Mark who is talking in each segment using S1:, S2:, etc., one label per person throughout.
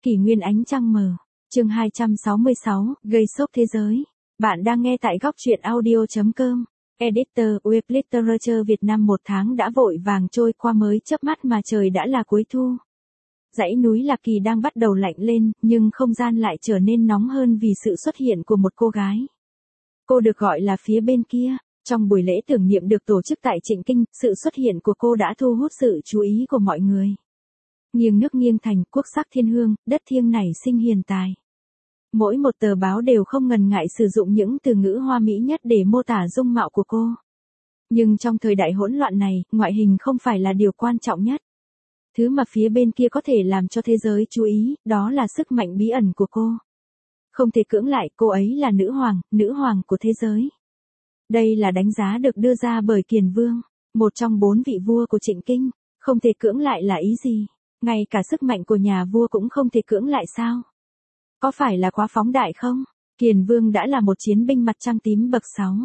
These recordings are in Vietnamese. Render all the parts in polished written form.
S1: Kỷ nguyên ánh trăng mờ. Chương 266, gây sốc thế giới. Bạn đang nghe tại góc truyện audio.com. Editor Web Literature Việt Nam. Một tháng đã vội vàng trôi qua, mới chớp mắt mà trời đã là cuối thu. Dãy núi Lạc Kỳ đang bắt đầu lạnh lên, nhưng không gian lại trở nên nóng hơn vì sự xuất hiện của một cô gái. Cô được gọi là phía bên kia. Trong buổi lễ tưởng niệm được tổ chức tại Trịnh Kinh, sự xuất hiện của cô đã thu hút sự chú ý của mọi người. Nghiêng nước nghiêng thành, quốc sắc thiên hương, đất thiêng nảy sinh hiền tài. Mỗi một tờ báo đều không ngần ngại sử dụng những từ ngữ hoa mỹ nhất để mô tả dung mạo của cô. Nhưng trong thời đại hỗn loạn này, ngoại hình không phải là điều quan trọng nhất. Thứ mà phía bên kia có thể làm cho thế giới chú ý, đó là sức mạnh bí ẩn của cô. Không thể cưỡng lại, cô ấy là nữ hoàng của thế giới. Đây là đánh giá được đưa ra bởi Kiền Vương, một trong 4 vị vua của Trịnh Kinh. Không thể cưỡng lại là ý gì? Ngay cả sức mạnh của nhà vua cũng không thể cưỡng lại sao? Có phải là quá phóng đại không? Kiền Vương đã là một chiến binh mặt trăng tím bậc 6.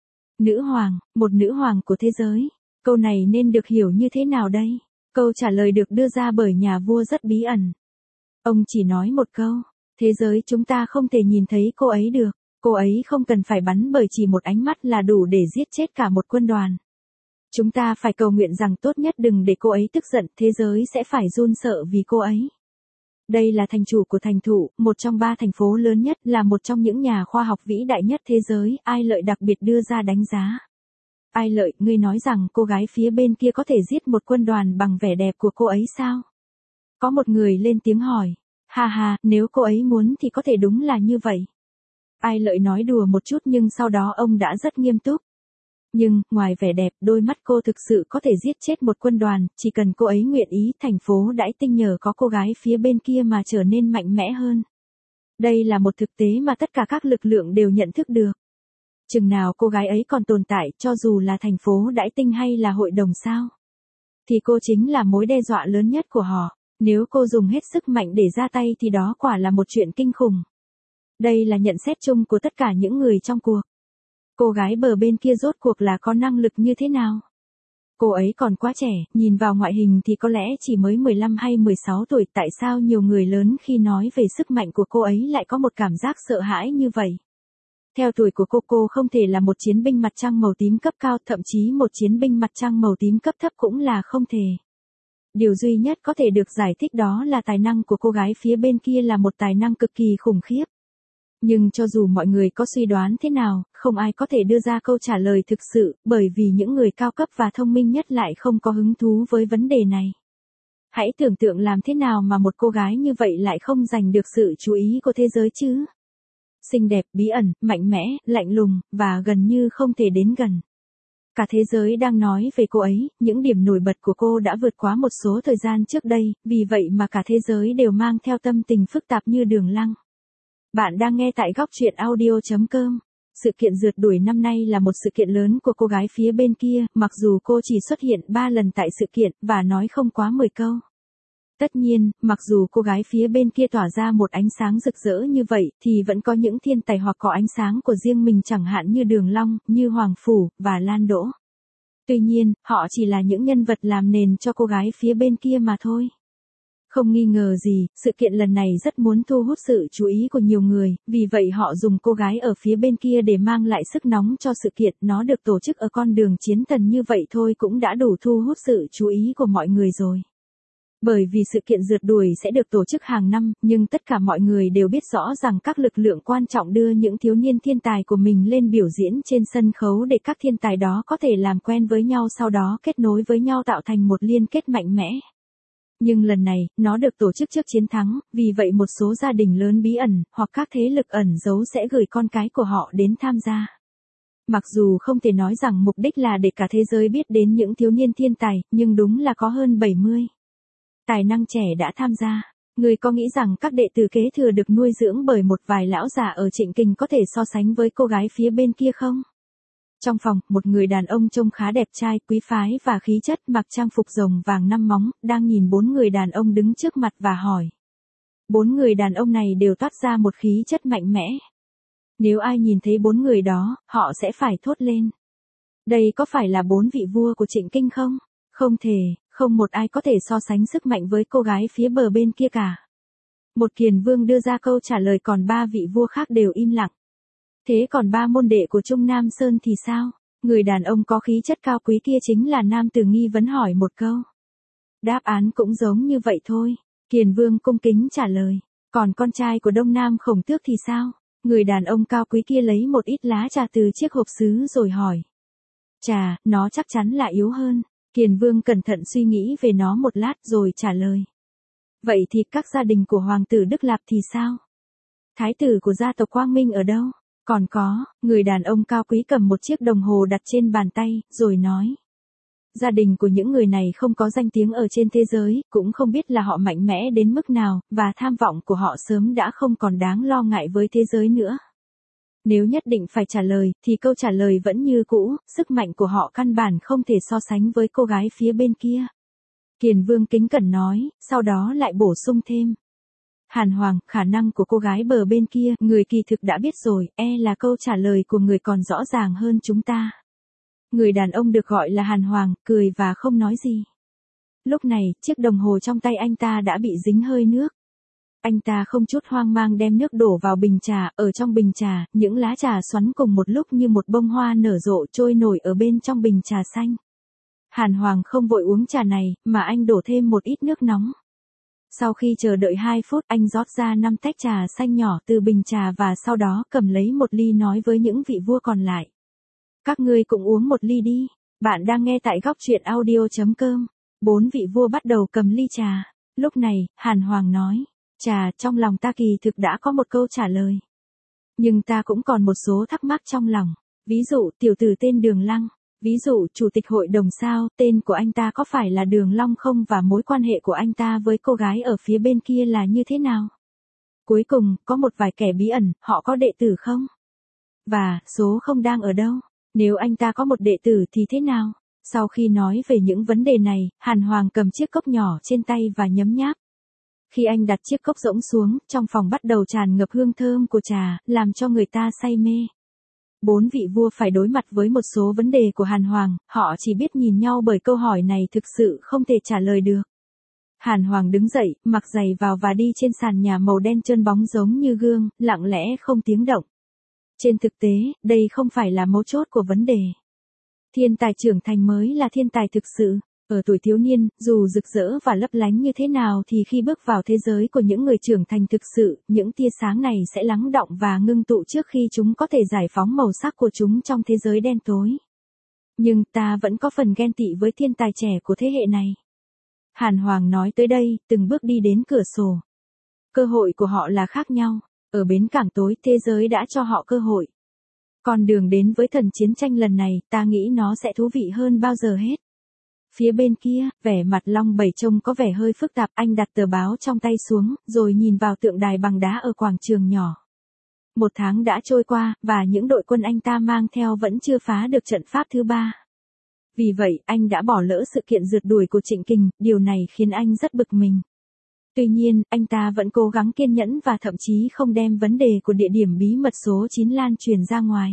S1: Nữ hoàng, một nữ hoàng của thế giới. Câu này nên được hiểu như thế nào đây? Câu trả lời được đưa ra bởi nhà vua rất bí ẩn. Ông chỉ nói một câu, thế giới chúng ta không thể nhìn thấy cô ấy được. Cô ấy không cần phải bắn bởi chỉ một ánh mắt là đủ để giết chết cả một quân đoàn. Chúng ta phải cầu nguyện rằng tốt nhất đừng để cô ấy tức giận, thế giới sẽ phải run sợ vì cô ấy. Đây là thành chủ của thành thụ, một trong 3 thành phố lớn nhất, là một trong những nhà khoa học vĩ đại nhất thế giới. Ai Lợi đặc biệt đưa ra đánh giá. Ai Lợi, ngươi nói rằng cô gái phía bên kia có thể giết một quân đoàn bằng vẻ đẹp của cô ấy sao? Có một người lên tiếng hỏi. Ha ha, nếu cô ấy muốn thì có thể, đúng là như vậy. Ai Lợi nói đùa một chút nhưng sau đó ông đã rất nghiêm túc. Nhưng, ngoài vẻ đẹp, đôi mắt cô thực sự có thể giết chết một quân đoàn, chỉ cần cô ấy nguyện ý. Thành phố Đãi Tinh nhờ có cô gái phía bên kia mà trở nên mạnh mẽ hơn. Đây là một thực tế mà tất cả các lực lượng đều nhận thức được. Chừng nào cô gái ấy còn tồn tại, cho dù là thành phố Đãi Tinh hay là hội đồng sao, thì cô chính là mối đe dọa lớn nhất của họ. Nếu cô dùng hết sức mạnh để ra tay thì đó quả là một chuyện kinh khủng. Đây là nhận xét chung của tất cả những người trong cuộc. Cô gái bờ bên kia rốt cuộc là có năng lực như thế nào? Cô ấy còn quá trẻ, nhìn vào ngoại hình thì có lẽ chỉ mới 15 hay 16 tuổi. Tại sao nhiều người lớn khi nói về sức mạnh của cô ấy lại có một cảm giác sợ hãi như vậy? Theo tuổi của cô không thể là một chiến binh mặt trăng màu tím cấp cao, thậm chí một chiến binh mặt trăng màu tím cấp thấp cũng là không thể. Điều duy nhất có thể được giải thích đó là tài năng của cô gái phía bên kia là một tài năng cực kỳ khủng khiếp. Nhưng cho dù mọi người có suy đoán thế nào, không ai có thể đưa ra câu trả lời thực sự, bởi vì những người cao cấp và thông minh nhất lại không có hứng thú với vấn đề này. Hãy tưởng tượng làm thế nào mà một cô gái như vậy lại không giành được sự chú ý của thế giới chứ? Xinh đẹp, bí ẩn, mạnh mẽ, lạnh lùng, và gần như không thể đến gần. Cả thế giới đang nói về cô ấy. Những điểm nổi bật của cô đã vượt quá một số thời gian trước đây, vì vậy mà cả thế giới đều mang theo tâm tình phức tạp như đường lăng. Bạn đang nghe tại góc truyện audio.com. Sự kiện rượt đuổi năm nay là một sự kiện lớn của cô gái phía bên kia, mặc dù cô chỉ xuất hiện 3 lần tại sự kiện, và nói không quá 10 câu. Tất nhiên, mặc dù cô gái phía bên kia tỏa ra một ánh sáng rực rỡ như vậy, thì vẫn có những thiên tài hoặc có ánh sáng của riêng mình, chẳng hạn như Đường Long, như Hoàng Phủ, và Lan Đỗ. Tuy nhiên, họ chỉ là những nhân vật làm nền cho cô gái phía bên kia mà thôi. Không nghi ngờ gì, sự kiện lần này rất muốn thu hút sự chú ý của nhiều người, vì vậy họ dùng cô gái ở phía bên kia để mang lại sức nóng cho sự kiện. Nó được tổ chức ở con đường chiến thần như vậy thôi cũng đã đủ thu hút sự chú ý của mọi người rồi. Bởi vì sự kiện rượt đuổi sẽ được tổ chức hàng năm, nhưng tất cả mọi người đều biết rõ rằng các lực lượng quan trọng đưa những thiếu niên thiên tài của mình lên biểu diễn trên sân khấu để các thiên tài đó có thể làm quen với nhau, sau đó kết nối với nhau tạo thành một liên kết mạnh mẽ. Nhưng lần này, nó được tổ chức trước chiến thắng, vì vậy một số gia đình lớn bí ẩn, hoặc các thế lực ẩn giấu sẽ gửi con cái của họ đến tham gia. Mặc dù không thể nói rằng mục đích là để cả thế giới biết đến những thiếu niên thiên tài, nhưng đúng là có hơn 70 tài năng trẻ đã tham gia. Người có nghĩ rằng các đệ tử kế thừa được nuôi dưỡng bởi một vài lão già ở Trịnh Kinh có thể so sánh với cô gái phía bên kia không? Trong phòng, một người đàn ông trông khá đẹp trai, quý phái và khí chất, mặc trang phục rồng vàng 5 móng, đang nhìn 4 người đàn ông đứng trước mặt và hỏi. 4 người đàn ông này đều toát ra một khí chất mạnh mẽ. Nếu ai nhìn thấy 4 người đó, họ sẽ phải thốt lên. Đây có phải là 4 vị vua của Trịnh Kinh không? Không thể, không một ai có thể so sánh sức mạnh với cô gái phía bờ bên kia cả. Một kiền vương đưa ra câu trả lời còn ba vị vua khác đều im lặng. Thế còn ba môn đệ của Trung Nam Sơn thì sao? Người đàn ông có khí chất cao quý kia chính là nam tử nghi vấn hỏi một câu. Đáp án cũng giống như vậy thôi. Kiền vương cung kính trả lời. Còn con trai của Đông Nam Khổng Tước thì sao? Người đàn ông cao quý kia lấy một ít lá trà từ chiếc hộp sứ rồi hỏi. Trà, nó chắc chắn là yếu hơn. Kiền vương cẩn thận suy nghĩ về nó một lát rồi trả lời. Vậy thì các gia đình của Hoàng tử Đức Lạp thì sao? Thái tử của gia tộc Quang Minh ở đâu? Còn có, người đàn ông cao quý cầm một chiếc đồng hồ đặt trên bàn tay, rồi nói. Gia đình của những người này không có danh tiếng ở trên thế giới, cũng không biết là họ mạnh mẽ đến mức nào, và tham vọng của họ sớm đã không còn đáng lo ngại với thế giới nữa. Nếu nhất định phải trả lời, thì câu trả lời vẫn như cũ, sức mạnh của họ căn bản không thể so sánh với cô gái phía bên kia. Kiền vương kính cẩn nói, sau đó lại bổ sung thêm. Hàn Hoàng, khả năng của cô gái bờ bên kia, người kỳ thực đã biết rồi, là câu trả lời của người còn rõ ràng hơn chúng ta. Người đàn ông được gọi là Hàn Hoàng, cười và không nói gì. Lúc này, chiếc đồng hồ trong tay anh ta đã bị dính hơi nước. Anh ta không chút hoang mang đem nước đổ vào bình trà, ở trong bình trà, những lá trà xoắn cùng một lúc như một bông hoa nở rộ trôi nổi ở bên trong bình trà xanh. Hàn Hoàng không vội uống trà này, mà anh đổ thêm một ít nước nóng. Sau khi chờ đợi 2 phút, anh rót ra 5 tách trà xanh nhỏ từ bình trà và sau đó cầm lấy một ly nói với những vị vua còn lại. Các ngươi cũng uống một ly đi. Bạn đang nghe tại góc truyện audio.com. 4 vị vua bắt đầu cầm ly trà. Lúc này, Hàn Hoàng nói. Trà, trong lòng ta kỳ thực đã có một câu trả lời. Nhưng ta cũng còn một số thắc mắc trong lòng. Ví dụ, tiểu tử tên Đường Lăng. Ví dụ, chủ tịch hội đồng sao, tên của anh ta có phải là Đường Long không và mối quan hệ của anh ta với cô gái ở phía bên kia là như thế nào? Cuối cùng, có một vài kẻ bí ẩn, họ có đệ tử không? Và, số không đang ở đâu? Nếu anh ta có một đệ tử thì thế nào? Sau khi nói về những vấn đề này, Hàn Hoàng cầm chiếc cốc nhỏ trên tay và nhấm nháp. Khi anh đặt chiếc cốc rỗng xuống, trong phòng bắt đầu tràn ngập hương thơm của trà, làm cho người ta say mê. 4 vị vua phải đối mặt với một số vấn đề của Hàn Hoàng, họ chỉ biết nhìn nhau bởi câu hỏi này thực sự không thể trả lời được. Hàn Hoàng đứng dậy, mặc giày vào và đi trên sàn nhà màu đen trơn bóng giống như gương, lặng lẽ không tiếng động. Trên thực tế, đây không phải là mấu chốt của vấn đề. Thiên tài trưởng thành mới là thiên tài thực sự. Ở tuổi thiếu niên, dù rực rỡ và lấp lánh như thế nào thì khi bước vào thế giới của những người trưởng thành thực sự, những tia sáng này sẽ lắng đọng và ngưng tụ trước khi chúng có thể giải phóng màu sắc của chúng trong thế giới đen tối. Nhưng ta vẫn có phần ghen tị với thiên tài trẻ của thế hệ này. Hàn Hoàng nói tới đây, từng bước đi đến cửa sổ. Cơ hội của họ là khác nhau. Ở bến cảng tối, thế giới đã cho họ cơ hội. Con đường đến với thần chiến tranh lần này, ta nghĩ nó sẽ thú vị hơn bao giờ hết. Phía bên kia, vẻ mặt Long Bảy trông có vẻ hơi phức tạp, anh đặt tờ báo trong tay xuống, rồi nhìn vào tượng đài bằng đá ở quảng trường nhỏ. 1 tháng đã trôi qua, và những đội quân anh ta mang theo vẫn chưa phá được trận pháp thứ 3. Vì vậy, anh đã bỏ lỡ sự kiện rượt đuổi của Trịnh Kình, điều này khiến anh rất bực mình. Tuy nhiên, anh ta vẫn cố gắng kiên nhẫn và thậm chí không đem vấn đề của địa điểm bí mật số 9 lan truyền ra ngoài.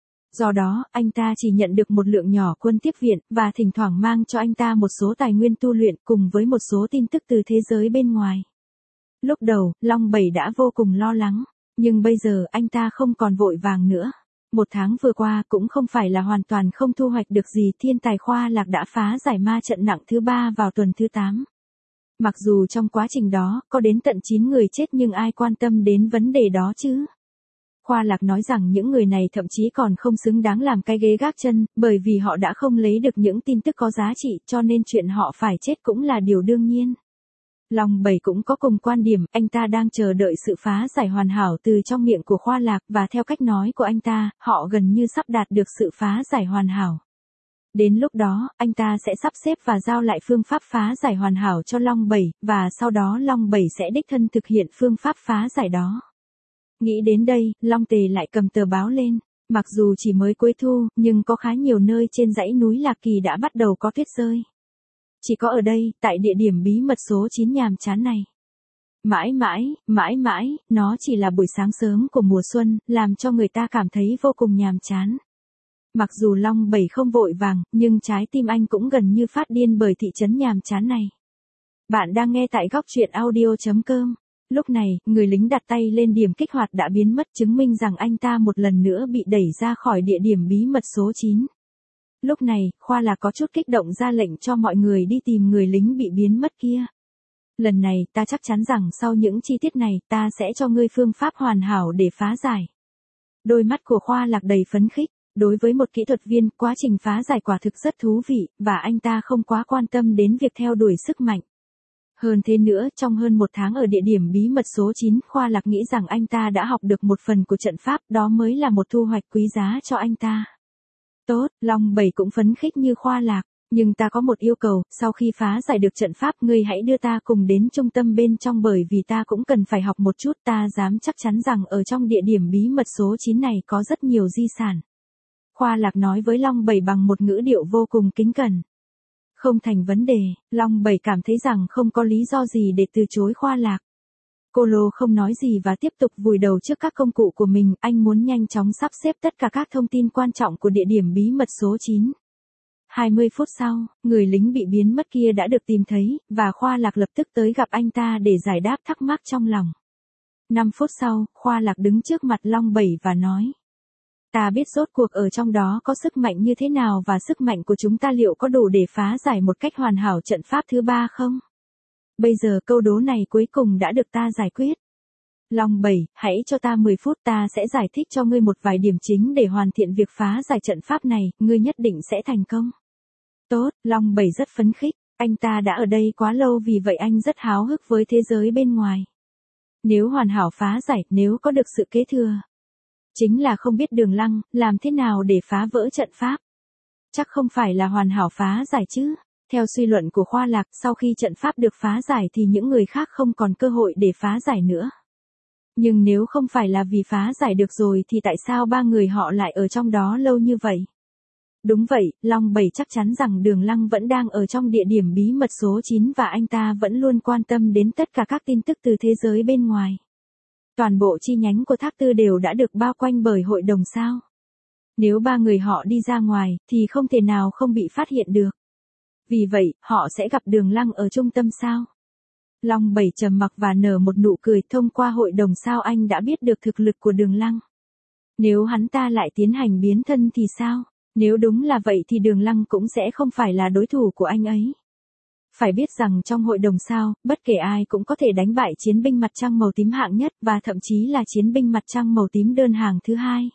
S1: Do đó, anh ta chỉ nhận được một lượng nhỏ quân tiếp viện, và thỉnh thoảng mang cho anh ta một số tài nguyên tu luyện cùng với một số tin tức từ thế giới bên ngoài. Lúc đầu, Long Bảy đã vô cùng lo lắng, nhưng bây giờ anh ta không còn vội vàng nữa. 1 tháng vừa qua cũng không phải là hoàn toàn không thu hoạch được gì, thiên tài Khoa Lạc đã phá giải ma trận nặng thứ 3 vào tuần thứ 8. Mặc dù trong quá trình đó, có đến tận 9 người chết nhưng ai quan tâm đến vấn đề đó chứ? Khoa Lạc nói rằng những người này thậm chí còn không xứng đáng làm cái ghế gác chân, bởi vì họ đã không lấy được những tin tức có giá trị, cho nên chuyện họ phải chết cũng là điều đương nhiên. Long Bảy cũng có cùng quan điểm, anh ta đang chờ đợi sự phá giải hoàn hảo từ trong miệng của Khoa Lạc, và theo cách nói của anh ta, họ gần như sắp đạt được sự phá giải hoàn hảo. Đến lúc đó, anh ta sẽ sắp xếp và giao lại phương pháp phá giải hoàn hảo cho Long Bảy, và sau đó Long Bảy sẽ đích thân thực hiện phương pháp phá giải đó. Nghĩ đến đây, Long Tề lại cầm tờ báo lên. Mặc dù chỉ mới cuối thu, nhưng có khá nhiều nơi trên dãy núi Lạc Kỳ đã bắt đầu có tuyết rơi. Chỉ có ở đây, tại địa điểm bí mật số 9 nhàm chán này. Mãi mãi, nó chỉ là buổi sáng sớm của mùa xuân, làm cho người ta cảm thấy vô cùng nhàm chán. Mặc dù Long Bảy không vội vàng, nhưng trái tim anh cũng gần như phát điên bởi thị trấn nhàm chán này. Bạn đang nghe tại góc truyện audio.com. Lúc này, người lính đặt tay lên điểm kích hoạt đã biến mất, chứng minh rằng anh ta một lần nữa bị đẩy ra khỏi địa điểm bí mật số 9. Lúc này, Khoa Lạc có chút kích động ra lệnh cho mọi người đi tìm người lính bị biến mất kia. Lần này, ta chắc chắn rằng sau những chi tiết này, ta sẽ cho ngươi phương pháp hoàn hảo để phá giải. Đôi mắt của Khoa Lạc đầy phấn khích. Đối với một kỹ thuật viên, quá trình phá giải quả thực rất thú vị, và anh ta không quá quan tâm đến việc theo đuổi sức mạnh. Hơn thế nữa, trong hơn một tháng ở địa điểm bí mật số 9, Khoa Lạc nghĩ rằng anh ta đã học được một phần của trận pháp, đó mới là một thu hoạch quý giá cho anh ta. Tốt, Long Bảy cũng phấn khích như Khoa Lạc, nhưng ta có một yêu cầu, sau khi phá giải được trận pháp, ngươi hãy đưa ta cùng đến trung tâm bên trong, bởi vì ta cũng cần phải học một chút, ta dám chắc chắn rằng ở trong địa điểm bí mật số 9 này có rất nhiều di sản. Khoa Lạc nói với Long Bảy bằng một ngữ điệu vô cùng kính cẩn. Không thành vấn đề, Long Bảy cảm thấy rằng không có lý do gì để từ chối Khoa Lạc. Cô Lô không nói gì và tiếp tục vùi đầu trước các công cụ của mình, anh muốn nhanh chóng sắp xếp tất cả các thông tin quan trọng của địa điểm bí mật số 9. 20 phút sau, người lính bị biến mất kia đã được tìm thấy, và Khoa Lạc lập tức tới gặp anh ta để giải đáp thắc mắc trong lòng. 5 phút sau, Khoa Lạc đứng trước mặt Long Bảy và nói. Ta biết rốt cuộc ở trong đó có sức mạnh như thế nào và sức mạnh của chúng ta liệu có đủ để phá giải một cách hoàn hảo trận pháp thứ 3 không? Bây giờ câu đố này cuối cùng đã được ta giải quyết. Long Bảy, hãy cho ta 10 phút, ta sẽ giải thích cho ngươi một vài điểm chính để hoàn thiện việc phá giải trận pháp này, ngươi nhất định sẽ thành công. Tốt, Long Bảy rất phấn khích, anh ta đã ở đây quá lâu vì vậy anh rất háo hức với thế giới bên ngoài. Nếu hoàn hảo phá giải, nếu có được sự kế thừa. Chính là không biết Đường Lăng, làm thế nào để phá vỡ trận pháp. Chắc không phải là hoàn hảo phá giải chứ. Theo suy luận của Khoa Lạc, sau khi trận pháp được phá giải thì những người khác không còn cơ hội để phá giải nữa. Nhưng nếu không phải là vì phá giải được rồi thì tại sao ba người họ lại ở trong đó lâu như vậy? Đúng vậy, Long Bảy chắc chắn rằng Đường Lăng vẫn đang ở trong địa điểm bí mật số 9 và anh ta vẫn luôn quan tâm đến tất cả các tin tức từ thế giới bên ngoài. Toàn bộ chi nhánh của Thác Tư đều đã được bao quanh bởi hội đồng sao. Nếu ba người họ đi ra ngoài, thì không thể nào không bị phát hiện được. Vì vậy, họ sẽ gặp Đường Lăng ở trung tâm sao. Long Bảy trầm mặc và nở một nụ cười, thông qua hội đồng sao anh đã biết được thực lực của Đường Lăng. Nếu hắn ta lại tiến hành biến thân thì sao? Nếu đúng là vậy thì Đường Lăng cũng sẽ không phải là đối thủ của anh ấy. Phải biết rằng trong hội đồng sao, bất kể ai cũng có thể đánh bại chiến binh mặt trăng màu tím hạng nhất và thậm chí là chiến binh mặt trăng màu tím đơn hàng thứ hai.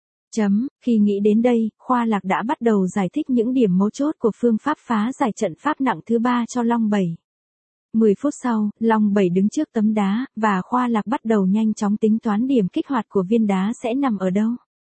S1: Khi nghĩ đến đây, Khoa Lạc đã bắt đầu giải thích những điểm mấu chốt của phương pháp phá giải trận pháp nặng thứ 3 cho Long Bảy. 10 phút sau, Long Bảy đứng trước tấm đá, và Khoa Lạc bắt đầu nhanh chóng tính toán điểm kích hoạt của viên đá sẽ nằm ở đâu.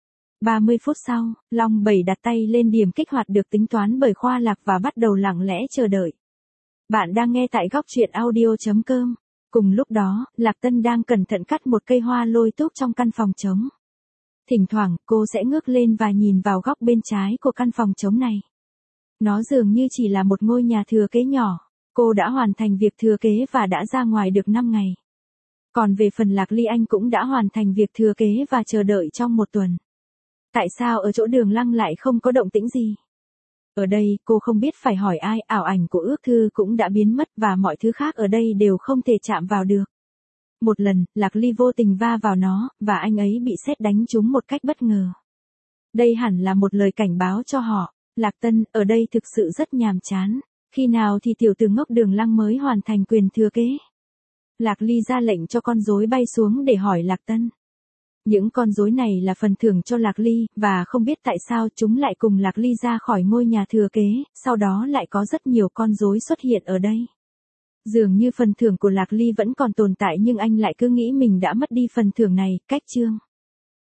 S1: 30 phút sau, Long Bảy đặt tay lên điểm kích hoạt được tính toán bởi Khoa Lạc và bắt đầu lặng lẽ chờ đợi. Bạn đang nghe tại góc truyện audio.com. Cùng lúc đó, Lạc Tân đang cẩn thận cắt một cây hoa lôi túc trong căn phòng trống. Thỉnh thoảng, cô sẽ ngước lên và nhìn vào góc bên trái của căn phòng trống này. Nó dường như chỉ là một ngôi nhà thừa kế nhỏ. Cô đã hoàn thành việc thừa kế và đã ra ngoài được 5 ngày. Còn về phần Lạc Ly, anh cũng đã hoàn thành việc thừa kế và chờ đợi trong 1 tuần. Tại sao ở chỗ Đường Lăng lại không có động tĩnh gì? Ở đây, cô không biết phải hỏi ai, ảo ảnh của ước thư cũng đã biến mất và mọi thứ khác ở đây đều không thể chạm vào được. Một lần, Lạc Ly vô tình va vào nó, và anh ấy bị sét đánh trúng một cách bất ngờ. Đây hẳn là một lời cảnh báo cho họ. Lạc Tân, ở đây thực sự rất nhàm chán. Khi nào thì tiểu tử ngốc Đường Lăng mới hoàn thành quyền thừa kế? Lạc Ly ra lệnh cho con rối bay xuống để hỏi Lạc Tân. Những con rối này là phần thưởng cho Lạc Ly, và không biết tại sao chúng lại cùng Lạc Ly ra khỏi ngôi nhà thừa kế, sau đó lại có rất nhiều con rối xuất hiện ở đây. Dường như phần thưởng của Lạc Ly vẫn còn tồn tại nhưng anh lại cứ nghĩ mình đã mất đi phần thưởng này, cách chương.